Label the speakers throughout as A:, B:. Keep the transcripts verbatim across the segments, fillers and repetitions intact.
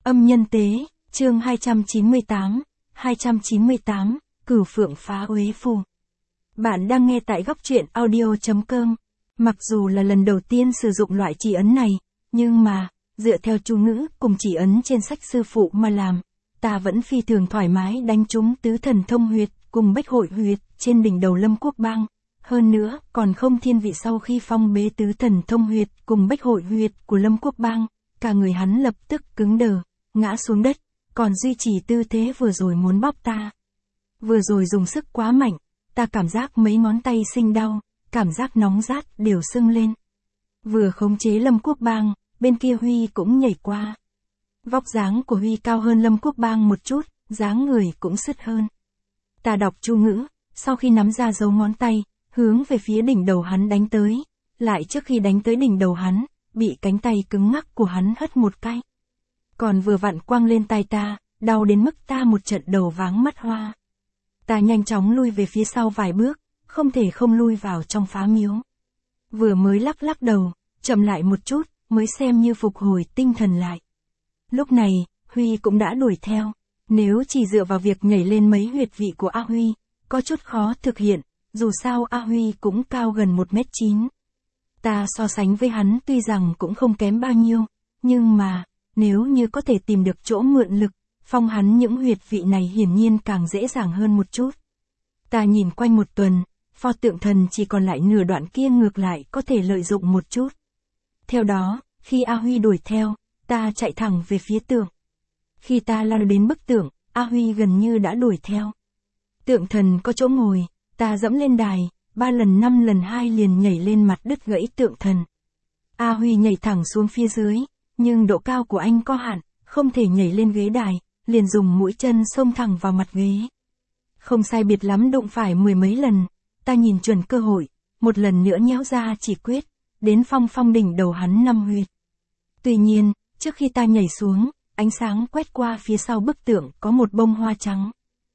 A: Âm nhân tế, chương hai trăm chín mươi tám, hai trăm chín mươi tám, Cửu Phượng phá uế phù. Bạn đang nghe tại góc truyện audio.com. Mặc dù là lần đầu tiên sử dụng loại chỉ ấn này, nhưng mà, dựa theo chú ngữ cùng chỉ ấn trên sách sư phụ mà làm, ta vẫn phi thường thoải mái đánh trúng tứ thần thông huyệt cùng bách hội huyệt trên đỉnh đầu Lâm Quốc Bang. Hơn nữa, còn không thiên vị sau khi phong bế tứ thần thông huyệt cùng bách hội huyệt của Lâm Quốc Bang, cả người hắn lập tức cứng đờ, ngã xuống đất, còn duy trì tư thế vừa rồi muốn bóp ta. Vừa rồi dùng sức quá mạnh, ta cảm giác mấy ngón tay sinh đau, cảm giác nóng rát đều sưng lên. Vừa khống chế Lâm Quốc Bang, bên kia Huy cũng nhảy qua. Vóc dáng của Huy cao hơn Lâm Quốc Bang một chút, dáng người cũng sứt hơn. Ta đọc chú ngữ, sau khi nắm ra dấu ngón tay, hướng về phía đỉnh đầu hắn đánh tới, lại trước khi đánh tới đỉnh đầu hắn, bị cánh tay cứng ngắc của hắn hất một cái. Còn vừa vặn quăng lên tai ta, đau đến mức ta một trận đầu váng mắt hoa. Ta nhanh chóng lui về phía sau vài bước, không thể không lui vào trong phá miếu. Vừa mới lắc lắc đầu, chậm lại một chút, mới xem như phục hồi tinh thần lại. Lúc này, Huy cũng đã đuổi theo. Nếu chỉ dựa vào việc nhảy lên mấy huyệt vị của A Huy, có chút khó thực hiện, dù sao A Huy cũng cao gần một mét chín. Ta so sánh với hắn tuy rằng cũng không kém bao nhiêu, nhưng mà, nếu như có thể tìm được chỗ mượn lực, phong hắn những huyệt vị này hiển nhiên càng dễ dàng hơn một chút. Ta nhìn quanh một tuần, pho tượng thần chỉ còn lại nửa đoạn kia ngược lại có thể lợi dụng một chút. Theo đó, khi A Huy đuổi theo, ta chạy thẳng về phía tượng. Khi ta lao đến bức tượng, A Huy gần như đã đuổi theo. Tượng thần có chỗ ngồi, ta dẫm lên đài, ba lần năm lần hai liền nhảy lên mặt đứt gãy tượng thần. A Huy nhảy thẳng xuống phía dưới, nhưng độ cao của anh có hạn, không thể nhảy lên ghế đài, liền dùng mũi chân xông thẳng vào mặt ghế. Không sai biệt lắm đụng phải mười mấy lần, ta nhìn chuẩn cơ hội, một lần nữa nhéo ra chỉ quyết, đến phong phong đỉnh đầu hắn năm huyệt. Tuy nhiên, trước khi ta nhảy xuống, ánh sáng quét qua phía sau bức tượng có một bông hoa trắng.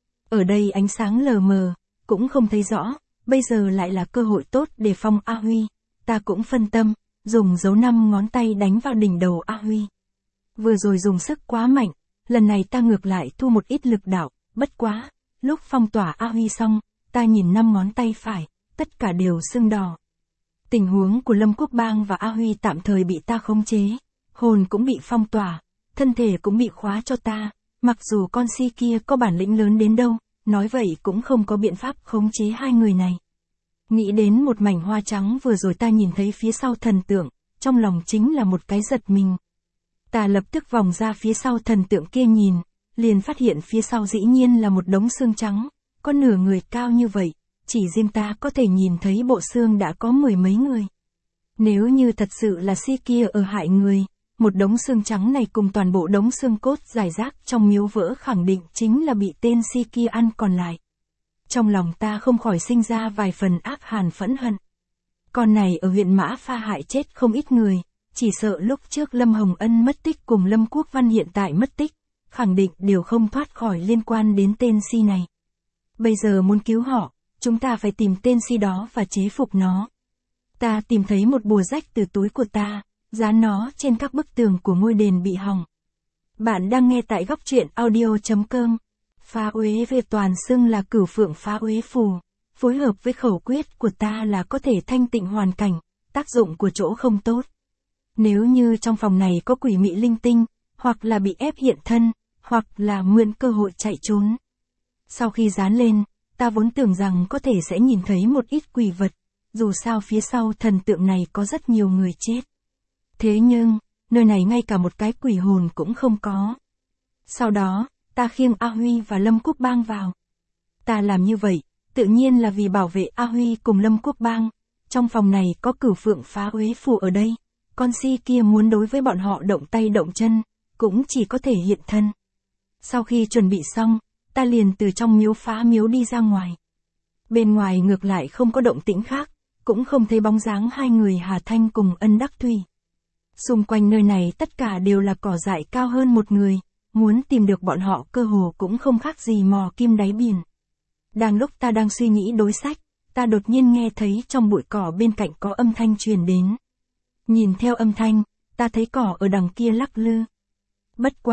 A: Ở đây ánh sáng lờ mờ, cũng không thấy rõ, bây giờ lại là cơ hội tốt để phong A Huy. Ta cũng phân tâm, dùng dấu năm ngón tay đánh vào đỉnh đầu A Huy. Vừa rồi dùng sức quá mạnh, lần này ta ngược lại thu một ít lực đạo, bất quá, lúc phong tỏa A Huy xong, ta nhìn năm ngón tay phải, tất cả đều sưng đỏ. Tình huống của Lâm Quốc Bang và A Huy tạm thời bị ta khống chế, hồn cũng bị phong tỏa, thân thể cũng bị khóa cho ta, mặc dù con si kia có bản lĩnh lớn đến đâu, nói vậy cũng không có biện pháp khống chế hai người này. Nghĩ đến một mảnh hoa trắng vừa rồi ta nhìn thấy phía sau thần tượng, trong lòng chính là một cái giật mình. Ta lập tức vòng ra phía sau thần tượng kia nhìn, liền phát hiện phía sau dĩ nhiên là một đống xương trắng, có nửa người cao như vậy, chỉ riêng ta có thể nhìn thấy bộ xương đã có mười mấy người. Nếu như thật sự là si kia ở hại người, một đống xương trắng này cùng toàn bộ đống xương cốt rải rác trong miếu vỡ khẳng định chính là bị tên si kia ăn còn lại. Trong lòng ta không khỏi sinh ra vài phần ác hàn phẫn hận. Con này ở huyện Mã Pha hại chết không ít người, chỉ sợ lúc trước Lâm Hồng Ân mất tích cùng Lâm Quốc Văn hiện tại mất tích, khẳng định đều không thoát khỏi liên quan đến tên si này. Bây giờ muốn cứu họ, chúng ta phải tìm tên si đó và chế phục nó. Ta tìm thấy một bùa rách từ túi của ta, dán nó trên các bức tường của ngôi đền bị hỏng. Bạn đang nghe tại góc truyện audio.com. Phá uế về toàn xưng là Cửu Phượng phá uế phù, phối hợp với khẩu quyết của ta là có thể thanh tịnh hoàn cảnh, tác dụng của chỗ không tốt. Nếu như trong phòng này có quỷ mị linh tinh, hoặc là bị ép hiện thân, hoặc là mượn cơ hội chạy trốn. Sau khi dán lên, ta vốn tưởng rằng có thể sẽ nhìn thấy một ít quỷ vật, dù sao phía sau thần tượng này có rất nhiều người chết. Thế nhưng, nơi này ngay cả một cái quỷ hồn cũng không có. Sau đó, ta khiêng A Huy và Lâm Quốc Bang vào. Ta làm như vậy, tự nhiên là vì bảo vệ A Huy cùng Lâm Quốc Bang. Trong phòng này có Cửu Phượng phá uế phù ở đây, con si kia muốn đối với bọn họ động tay động chân, cũng chỉ có thể hiện thân. Sau khi chuẩn bị xong, ta liền từ trong miếu phá miếu đi ra ngoài. Bên ngoài ngược lại không có động tĩnh khác, cũng không thấy bóng dáng hai người Hà Thanh cùng Ân Đắc Thủy. Xung quanh nơi này tất cả đều là cỏ dại cao hơn một người, muốn tìm được bọn họ cơ hồ cũng không khác gì mò kim đáy biển. Đang lúc ta đang suy nghĩ đối sách, ta đột nhiên nghe thấy trong bụi cỏ bên cạnh có âm thanh truyền đến. Nhìn theo âm thanh, ta thấy cỏ ở đằng kia lắc lư. Bất quá,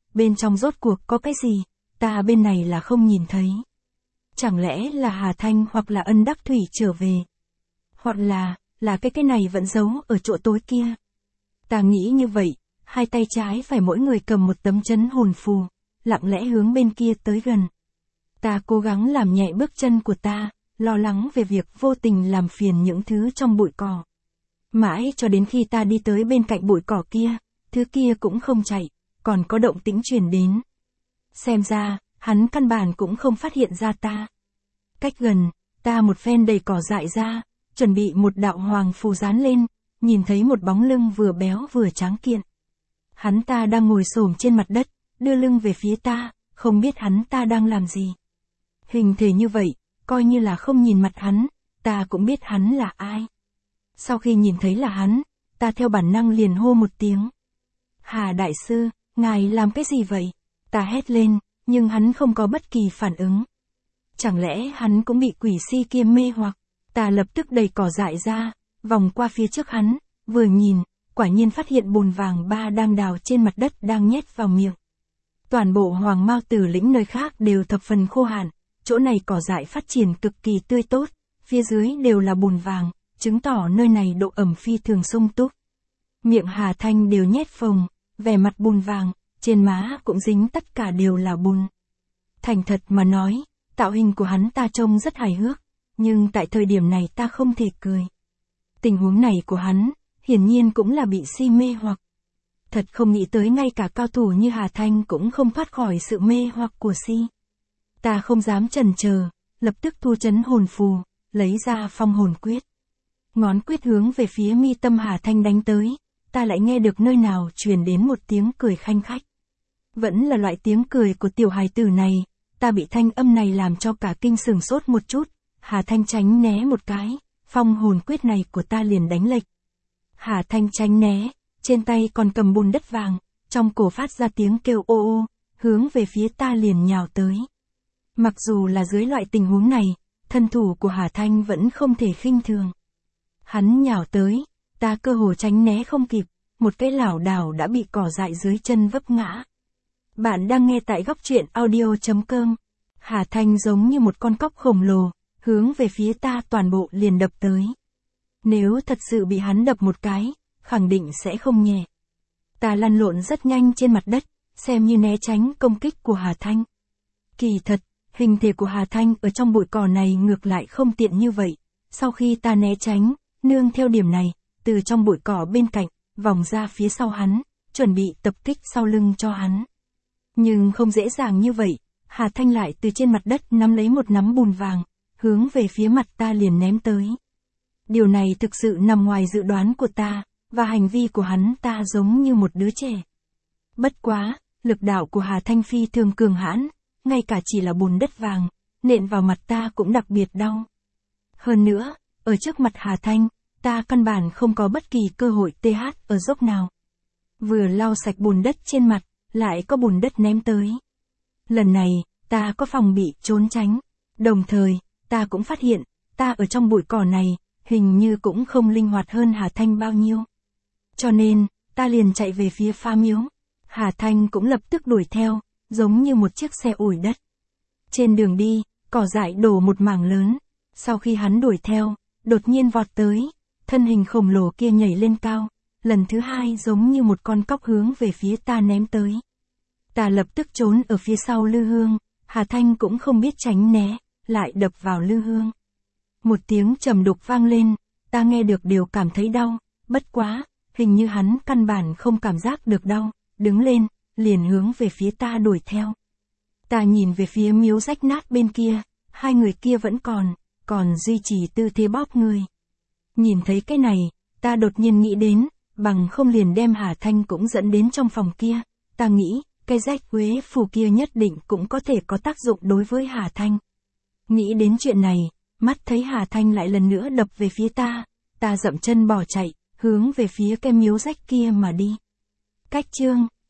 A: bên trong rốt cuộc có cái gì, ta bên này là không nhìn thấy. Chẳng lẽ là Hà Thanh hoặc là Ân Đắc Thủy trở về? Hoặc là, là cái cái này vẫn giấu ở chỗ tối kia. Ta nghĩ như vậy, hai tay trái phải mỗi người cầm một tấm chấn hồn phù, lặng lẽ hướng bên kia tới gần. Ta cố gắng làm nhẹ bước chân của ta, lo lắng về việc vô tình làm phiền những thứ trong bụi cỏ. Mãi cho đến khi ta đi tới bên cạnh bụi cỏ kia, thứ kia cũng không chạy, còn có động tĩnh truyền đến. Xem ra, hắn căn bản cũng không phát hiện ra ta. Cách gần, ta một phen đầy cỏ dại ra, chuẩn bị một đạo hoàng phù dán lên, nhìn thấy một bóng lưng vừa béo vừa tráng kiện. Hắn ta đang ngồi xổm trên mặt đất, đưa lưng về phía ta, không biết hắn ta đang làm gì. Hình thể như vậy, coi như là không nhìn mặt hắn, ta cũng biết hắn là ai. Sau khi nhìn thấy là hắn, ta theo bản năng liền hô một tiếng. Hà đại sư, ngài làm cái gì vậy? Ta hét lên, nhưng hắn không có bất kỳ phản ứng. Chẳng lẽ hắn cũng bị quỷ si kia mê hoặc? Ta lập tức đẩy cỏ dại ra, vòng qua phía trước hắn, vừa nhìn, quả nhiên phát hiện bùn vàng ba đang đào trên mặt đất đang nhét vào miệng. Toàn bộ Hoàng Mao Tử lĩnh nơi khác đều thập phần khô hạn, chỗ này cỏ dại phát triển cực kỳ tươi tốt, phía dưới đều là bùn vàng, chứng tỏ nơi này độ ẩm phi thường sung túc. Miệng Hà Thanh đều nhét phồng, vẻ mặt bùn vàng, trên má cũng dính tất cả đều là bùn. Thành thật mà nói, tạo hình của hắn ta trông rất hài hước, nhưng tại thời điểm này ta không thể cười. Tình huống này của hắn, hiển nhiên cũng là bị si mê hoặc. Thật không nghĩ tới ngay cả cao thủ như Hà Thanh cũng không thoát khỏi sự mê hoặc của si. Ta không dám chần chờ, lập tức thu chấn hồn phù, lấy ra phong hồn quyết. Ngón quyết hướng về phía mi tâm Hà Thanh đánh tới, ta lại nghe được nơi nào truyền đến một tiếng cười khanh khách. Vẫn là loại tiếng cười của tiểu hài tử này, ta bị thanh âm này làm cho cả kinh sửng sốt một chút, Hà Thanh tránh né một cái, phong hồn quyết này của ta liền đánh lệch. Hà Thanh tránh né, trên tay còn cầm bùn đất vàng, trong cổ phát ra tiếng kêu ô ô, hướng về phía ta liền nhào tới. Mặc dù là dưới loại tình huống này, thân thủ của Hà Thanh vẫn không thể khinh thường. Hắn nhào tới, ta cơ hồ tránh né không kịp, một cái lảo đảo đã bị cỏ dại dưới chân vấp ngã. Bạn đang nghe tại góc truyện audio chấm com. Hà Thanh giống như một con cóc khổng lồ, hướng về phía ta toàn bộ liền đập tới. Nếu thật sự bị hắn đập một cái, khẳng định sẽ không nhẹ. Ta lăn lộn rất nhanh trên mặt đất, xem như né tránh công kích của Hà Thanh. Kỳ thật, hình thể của Hà Thanh ở trong bụi cỏ này ngược lại không tiện như vậy. Sau khi ta né tránh, nương theo điểm này, từ trong bụi cỏ bên cạnh, vòng ra phía sau hắn, chuẩn bị tập kích sau lưng cho hắn. Nhưng không dễ dàng như vậy, Hà Thanh lại từ trên mặt đất nắm lấy một nắm bùn vàng, hướng về phía mặt ta liền ném tới. Điều này thực sự nằm ngoài dự đoán của ta, và hành vi của hắn ta giống như một đứa trẻ. Bất quá, lực đạo của Hà Thanh phi thường cường hãn, ngay cả chỉ là bùn đất vàng, nện vào mặt ta cũng đặc biệt đau. Hơn nữa, ở trước mặt Hà Thanh, ta căn bản không có bất kỳ cơ hội tê hát ở dốc nào. Vừa lau sạch bùn đất trên mặt, lại có bùn đất ném tới. Lần này, ta có phòng bị trốn tránh. Đồng thời, ta cũng phát hiện, ta ở trong bụi cỏ này, hình như cũng không linh hoạt hơn Hà Thanh bao nhiêu. Cho nên, ta liền chạy về phía Pha Miếu. Hà Thanh cũng lập tức đuổi theo, giống như một chiếc xe ủi đất. Trên đường đi, cỏ dại đổ một mảng lớn. Sau khi hắn đuổi theo, đột nhiên vọt tới, thân hình khổng lồ kia nhảy lên cao, lần thứ hai giống như một con cóc hướng về phía ta ném tới. Ta lập tức trốn ở phía sau Lư Hương, Hà Thanh cũng không biết tránh né, lại đập vào Lư Hương. Một tiếng trầm đục vang lên, ta nghe được đều cảm thấy đau, bất quá, hình như hắn căn bản không cảm giác được đau, đứng lên, liền hướng về phía ta đuổi theo. Ta nhìn về phía miếu rách nát bên kia, hai người kia vẫn còn, còn duy trì tư thế bóp người. Nhìn thấy cái này, ta đột nhiên nghĩ đến, bằng không liền đem Hà Thanh cũng dẫn đến trong phòng kia, ta nghĩ, cái rách quế phù kia nhất định cũng có thể có tác dụng đối với Hà Thanh. Nghĩ đến chuyện này, mắt thấy Hà Thanh lại lần nữa đập về phía ta, ta dậm chân bỏ chạy, hướng về phía cái miếu rách kia mà đi. Cách chương